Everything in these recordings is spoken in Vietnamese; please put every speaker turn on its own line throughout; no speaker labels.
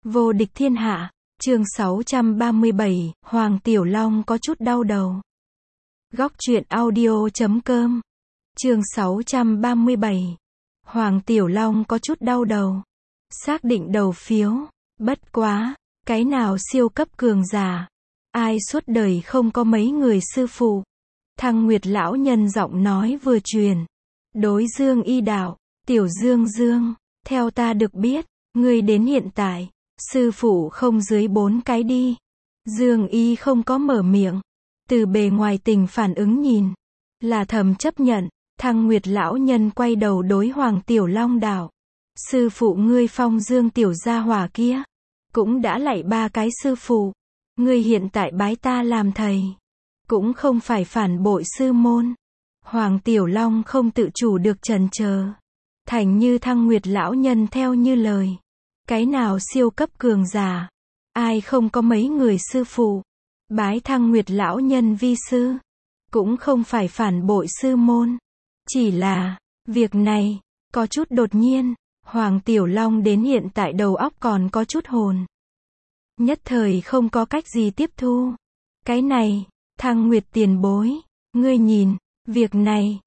Vô địch thiên hạ, chương 637, Hoàng Tiểu Long có chút đau đầu. Góc truyện audio.com, chương 637, Hoàng Tiểu Long có chút đau đầu. Xác định đầu phiếu, bất quá, cái nào siêu cấp cường giả, ai suốt đời không có mấy người sư phụ. Thăng Nguyệt lão nhân giọng nói vừa truyền, đối Dương Y đạo, Tiểu Dương, theo ta được biết, ngươi đến hiện tại, sư phụ không dưới 4 cái đi. Dương Y không có mở miệng, từ bề ngoài tình phản ứng nhìn, là thầm chấp nhận. Thăng Nguyệt lão nhân quay đầu đối Hoàng Tiểu Long đạo, sư phụ ngươi Phong Dương tiểu gia hỏa kia, cũng đã lạy 3 cái sư phụ, ngươi hiện tại bái ta làm thầy, cũng không phải phản bội sư môn. Hoàng Tiểu Long không tự chủ được chần chờ, thành như Thăng Nguyệt lão nhân theo như lời, cái nào siêu cấp cường giả, ai không có mấy người sư phụ, bái Thăng Nguyệt lão nhân vi sư, cũng không phải phản bội sư môn. Chỉ là, việc này, có chút đột nhiên, Hoàng Tiểu Long đến hiện tại đầu óc còn có chút hồn. Nhất thời không có cách gì tiếp thu. Cái này, Thăng Nguyệt tiền bối, ngươi nhìn, việc này,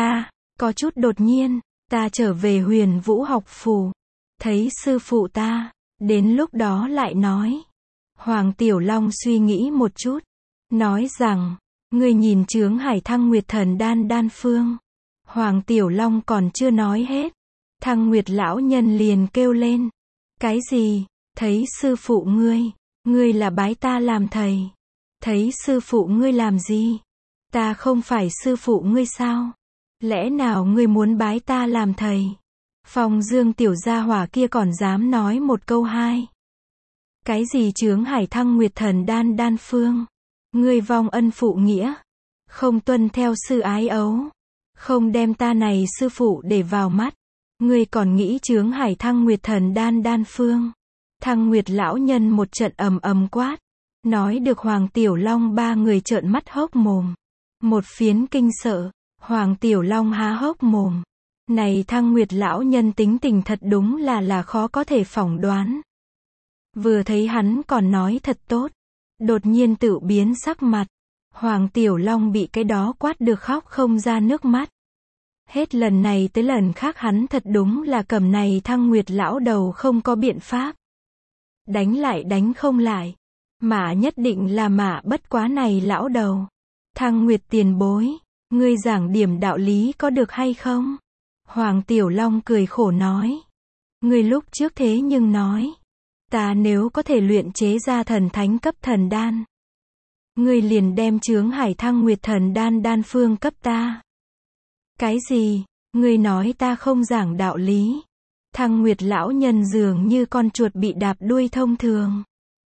có chút đột nhiên, ta trở về Huyền Vũ học phủ, thấy sư phụ ta, đến lúc đó lại nói. Hoàng Tiểu Long suy nghĩ một chút, nói rằng, ngươi nhìn chướng hải Thăng Nguyệt thần đan phương. Hoàng Tiểu Long còn chưa nói hết, Thăng Nguyệt lão nhân liền kêu lên, cái gì, thấy sư phụ ngươi là bái ta làm thầy, thấy sư phụ ngươi làm gì, ta không phải sư phụ ngươi sao, lẽ nào ngươi muốn bái ta làm thầy? Phong Dương tiểu gia hỏa kia còn dám nói một câu hai. Cái gì chướng hải Thăng Nguyệt thần đan phương, ngươi vong ân phụ nghĩa, không tuân theo sư ái ấu, không đem ta này sư phụ để vào mắt, ngươi còn nghĩ chướng hải Thăng Nguyệt thần đan phương? Thăng Nguyệt lão nhân một trận ầm quát, nói được Hoàng Tiểu Long 3 người trợn mắt hốc mồm, một phiến kinh sợ. Hoàng Tiểu Long há hốc mồm, này Thăng Nguyệt lão nhân tính tình thật đúng là khó có thể phỏng đoán. Vừa thấy hắn còn nói thật tốt, đột nhiên tự biến sắc mặt. Hoàng Tiểu Long bị cái đó quát được khóc không ra nước mắt. Hết lần này tới lần khác hắn thật đúng là cầm này Thăng Nguyệt lão đầu không có biện pháp. Đánh lại đánh không lại, mà nhất định là mạ bất quá này lão đầu. Thăng Nguyệt tiền bối, ngươi giảng điểm đạo lý có được hay không? Hoàng Tiểu Long cười khổ nói, ngươi lúc trước thế nhưng nói, ta nếu có thể luyện chế ra thần thánh cấp thần đan, ngươi liền đem chướng hải Thăng Nguyệt thần đan phương cấp ta. Cái gì? Ngươi nói ta không giảng đạo lý? Thăng Nguyệt lão nhân dường như con chuột bị đạp đuôi thông thường,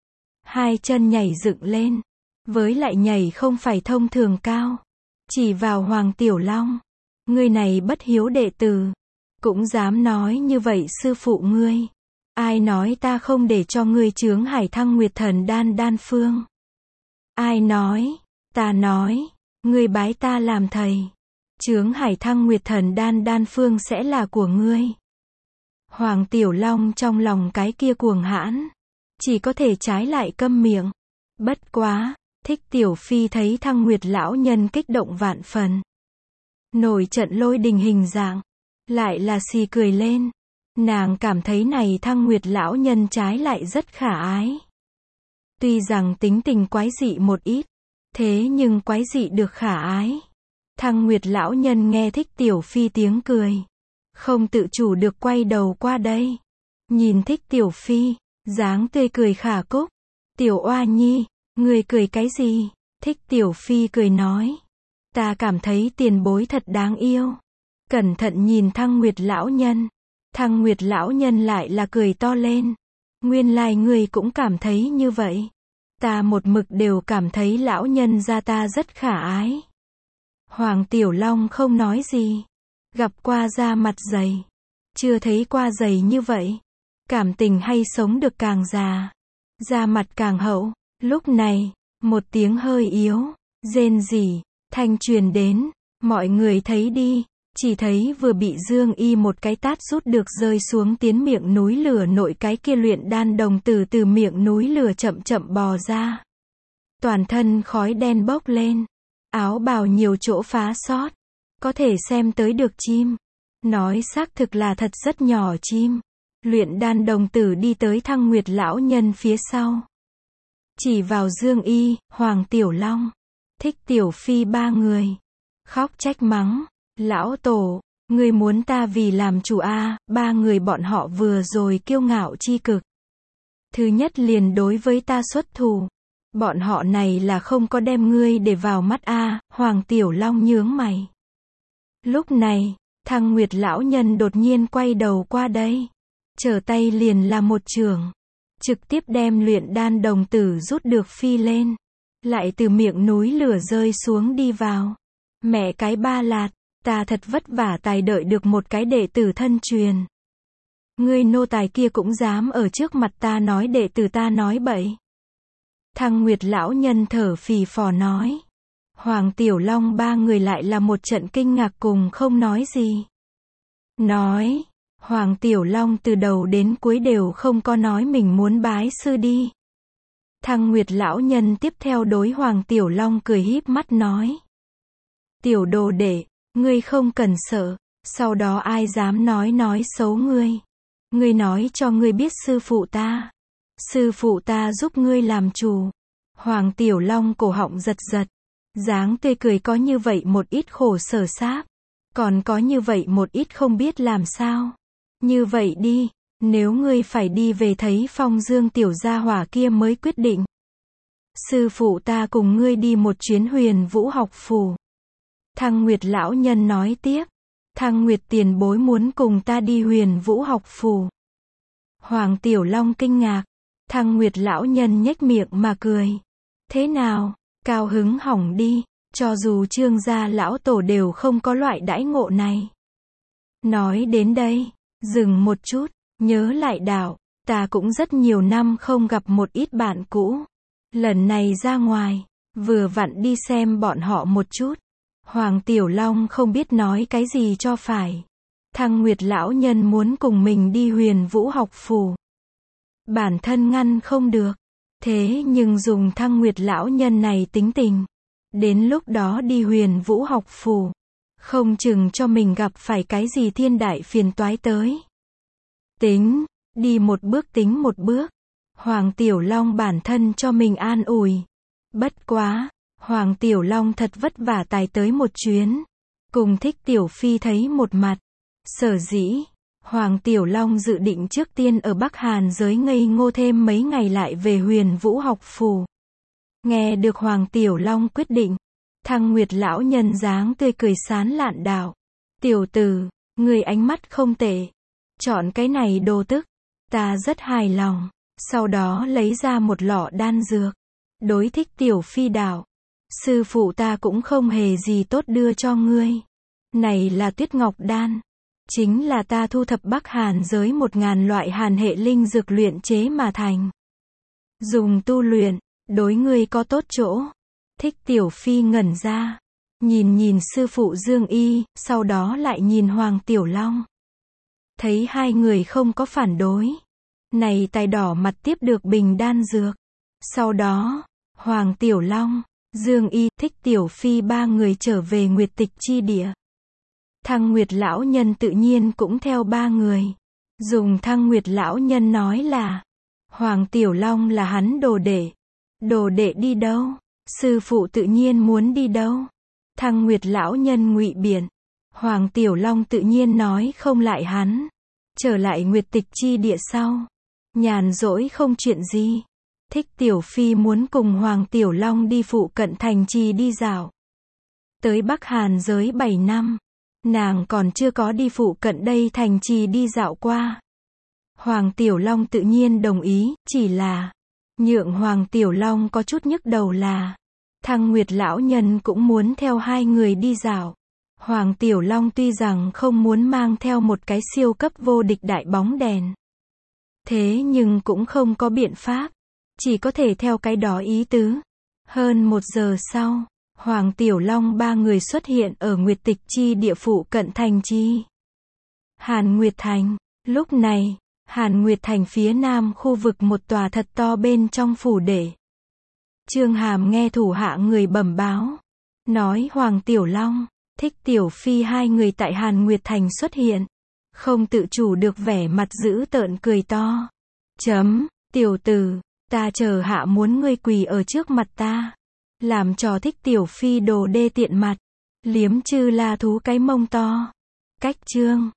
hai chân nhảy dựng lên, với lại nhảy không phải thông thường cao, chỉ vào Hoàng Tiểu Long, ngươi này bất hiếu đệ tử, cũng dám nói như vậy sư phụ ngươi, ai nói ta không để cho ngươi chướng hải Thăng Nguyệt thần đan phương? Ai nói? Ta nói, ngươi bái ta làm thầy, chướng hải Thăng Nguyệt thần đan phương sẽ là của ngươi. Hoàng Tiểu Long trong lòng cái kia cuồng hãn, chỉ có thể trái lại câm miệng. Bất quá, Thích Tiểu Phi thấy Thăng Nguyệt lão nhân kích động vạn phần, nổi trận lôi đình hình dạng, lại là xì cười lên. Nàng cảm thấy này Thăng Nguyệt lão nhân trái lại rất khả ái. Tuy rằng tính tình quái dị một ít, thế nhưng quái dị được khả ái. Thăng Nguyệt lão nhân nghe Thích Tiểu Phi tiếng cười, không tự chủ được quay đầu qua đây, nhìn Thích Tiểu Phi, dáng tươi cười khả cúc. Tiểu oa nhi, ngươi cười cái gì? Thích Tiểu Phi cười nói, ta cảm thấy tiền bối thật đáng yêu. Cẩn thận nhìn Thăng Nguyệt lão nhân, Thăng Nguyệt lão nhân lại là cười to lên, nguyên lai ngươi cũng cảm thấy như vậy. Ta một mực đều cảm thấy lão nhân gia ta rất khả ái. Hoàng Tiểu Long không nói gì, gặp qua da mặt dày, chưa thấy qua dày như vậy. Cảm tình hay sống được càng già, da mặt càng hậu. Lúc này, một tiếng hơi yếu, rên rỉ, thanh truyền đến, mọi người thấy đi, Chỉ thấy vừa bị Dương Y một cái tát rút được rơi xuống tiến miệng núi lửa nội, cái kia luyện đan đồng tử từ miệng núi lửa chậm chậm bò ra. Toàn thân khói đen bốc lên, áo bào nhiều chỗ phá sót, có thể xem tới được chim. Nói xác thực là thật rất nhỏ chim. Luyện đan đồng tử đi tới Thăng Nguyệt lão nhân phía sau. Chỉ vào Dương Y, Hoàng Tiểu Long, Thích Tiểu Phi ba người. Khóc trách mắng, lão tổ, ngươi muốn ta vì làm chủ a? Ba người bọn họ vừa rồi kiêu ngạo chi cực. Thứ nhất liền đối với ta xuất thủ. Bọn họ này là không có đem ngươi để vào mắt a? Hoàng Tiểu Long nhướng mày. Lúc này, Thăng Nguyệt lão nhân đột nhiên quay đầu qua đây. Trở tay liền là một chưởng. Trực tiếp đem luyện đan đồng tử rút được phi lên. Lại từ miệng núi lửa rơi xuống đi vào. Mẹ cái ba lạt, ta thật vất vả tài đợi được một cái đệ tử thân truyền. Ngươi nô tài kia cũng dám ở trước mặt ta nói đệ tử ta nói bậy. Thăng Nguyệt lão nhân thở phì phò nói. Hoàng Tiểu Long ba người lại là một trận kinh ngạc cùng không nói gì. Nói, Hoàng Tiểu Long từ đầu đến cuối đều không có nói mình muốn bái sư đi. Thăng Nguyệt lão nhân tiếp theo đối Hoàng Tiểu Long cười híp mắt nói. Tiểu đồ đệ, ngươi không cần sợ, sau đó ai dám nói xấu ngươi. Ngươi nói cho ngươi biết sư phụ ta. Sư phụ ta giúp ngươi làm chủ. Hoàng Tiểu Long cổ họng giật giật. Dáng tươi cười có như vậy một ít khổ sở sáp. Còn có như vậy một ít không biết làm sao. Như vậy đi, nếu ngươi phải đi về thấy Phong Dương tiểu gia hỏa kia mới quyết định. Sư phụ ta cùng ngươi đi một chuyến Huyền Vũ học phủ. Thăng Nguyệt lão nhân nói tiếp. Thăng Nguyệt tiền bối muốn cùng ta đi Huyền Vũ học phủ. Hoàng Tiểu Long kinh ngạc. Thăng Nguyệt lão nhân nhếch miệng mà cười. Thế nào, cao hứng hỏng đi, cho dù Trương gia lão tổ đều không có loại đãi ngộ này. Nói đến đây, dừng một chút, nhớ lại đạo, ta cũng rất nhiều năm không gặp một ít bạn cũ. Lần này ra ngoài, vừa vặn đi xem bọn họ một chút. Hoàng Tiểu Long không biết nói cái gì cho phải. Thăng Nguyệt lão nhân muốn cùng mình đi Huyền Vũ học phủ. Bản thân ngăn không được. Thế nhưng dùng Thăng Nguyệt lão nhân này tính tình. Đến lúc đó đi Huyền Vũ học phủ. Không chừng cho mình gặp phải cái gì thiên đại phiền toái tới. Tính, đi một bước tính một bước. Hoàng Tiểu Long bản thân cho mình an ủi. Bất quá, Hoàng Tiểu Long thật vất vả tài tới một chuyến. Cùng Thích Tiểu Phi thấy một mặt. Sở dĩ, Hoàng Tiểu Long dự định trước tiên ở Bắc Hàn giới ngây ngô thêm mấy ngày lại về Huyền Vũ học phủ. Nghe được Hoàng Tiểu Long quyết định. Thăng Nguyệt lão nhân dáng tươi cười sán lạn đạo. Tiểu tử, người ánh mắt không tệ. Chọn cái này đồ tức. Ta rất hài lòng. Sau đó lấy ra một lọ đan dược. Đối Thích Tiểu Phi đạo. Sư phụ ta cũng không hề gì tốt đưa cho ngươi. Này là Tuyết Ngọc Đan. Chính là ta thu thập Bắc Hàn giới 1000 loại hàn hệ linh dược luyện chế mà thành. Dùng tu luyện, đối ngươi có tốt chỗ. Thích Tiểu Phi ngẩn ra. Nhìn sư phụ Dương Y, sau đó lại nhìn Hoàng Tiểu Long. Thấy hai người không có phản đối. Này tài đỏ mặt tiếp được bình đan dược. Sau đó, Hoàng Tiểu Long, Dương Y, Thích Tiểu Phi ba người trở về Nguyệt Tịch chi địa. Thăng Nguyệt lão nhân tự nhiên cũng theo ba người. Dùng Thăng Nguyệt lão nhân nói là, Hoàng Tiểu Long là hắn đồ đệ. Đồ đệ đi đâu? Sư phụ tự nhiên muốn đi đâu? Thăng Nguyệt lão nhân ngụy biện. Hoàng Tiểu Long tự nhiên nói không lại hắn. Trở lại Nguyệt Tịch chi địa sau. Nhàn rỗi không chuyện gì. Thích Tiểu Phi muốn cùng Hoàng Tiểu Long đi phụ cận thành trì đi dạo. Tới Bắc Hàn giới 7 năm. Nàng còn chưa có đi phụ cận đây thành trì đi dạo qua. Hoàng Tiểu Long tự nhiên đồng ý, chỉ là nhượng Hoàng Tiểu Long có chút nhức đầu là Thăng Nguyệt lão nhân cũng muốn theo hai người đi dạo. Hoàng Tiểu Long tuy rằng không muốn mang theo một cái siêu cấp vô địch đại bóng đèn. Thế nhưng cũng không có biện pháp. Chỉ có thể theo cái đó ý tứ. Hơn 1 giờ sau, Hoàng Tiểu Long ba người xuất hiện ở Nguyệt Tịch Chi địa phụ cận thành chi Hàn Nguyệt Thành. Lúc này, Hàn Nguyệt Thành phía nam khu vực một tòa thật to bên trong phủ đệ. Trương Hàm nghe thủ hạ người bẩm báo, nói Hoàng Tiểu Long, Thích Tiểu Phi hai người tại Hàn Nguyệt Thành xuất hiện, không tự chủ được vẻ mặt dữ tợn cười to. Tiểu tử, ta chờ hạ muốn ngươi quỳ ở trước mặt ta, làm cho Thích Tiểu Phi đồ đê tiện mặt, liếm chư la thú cái mông to. Cách chương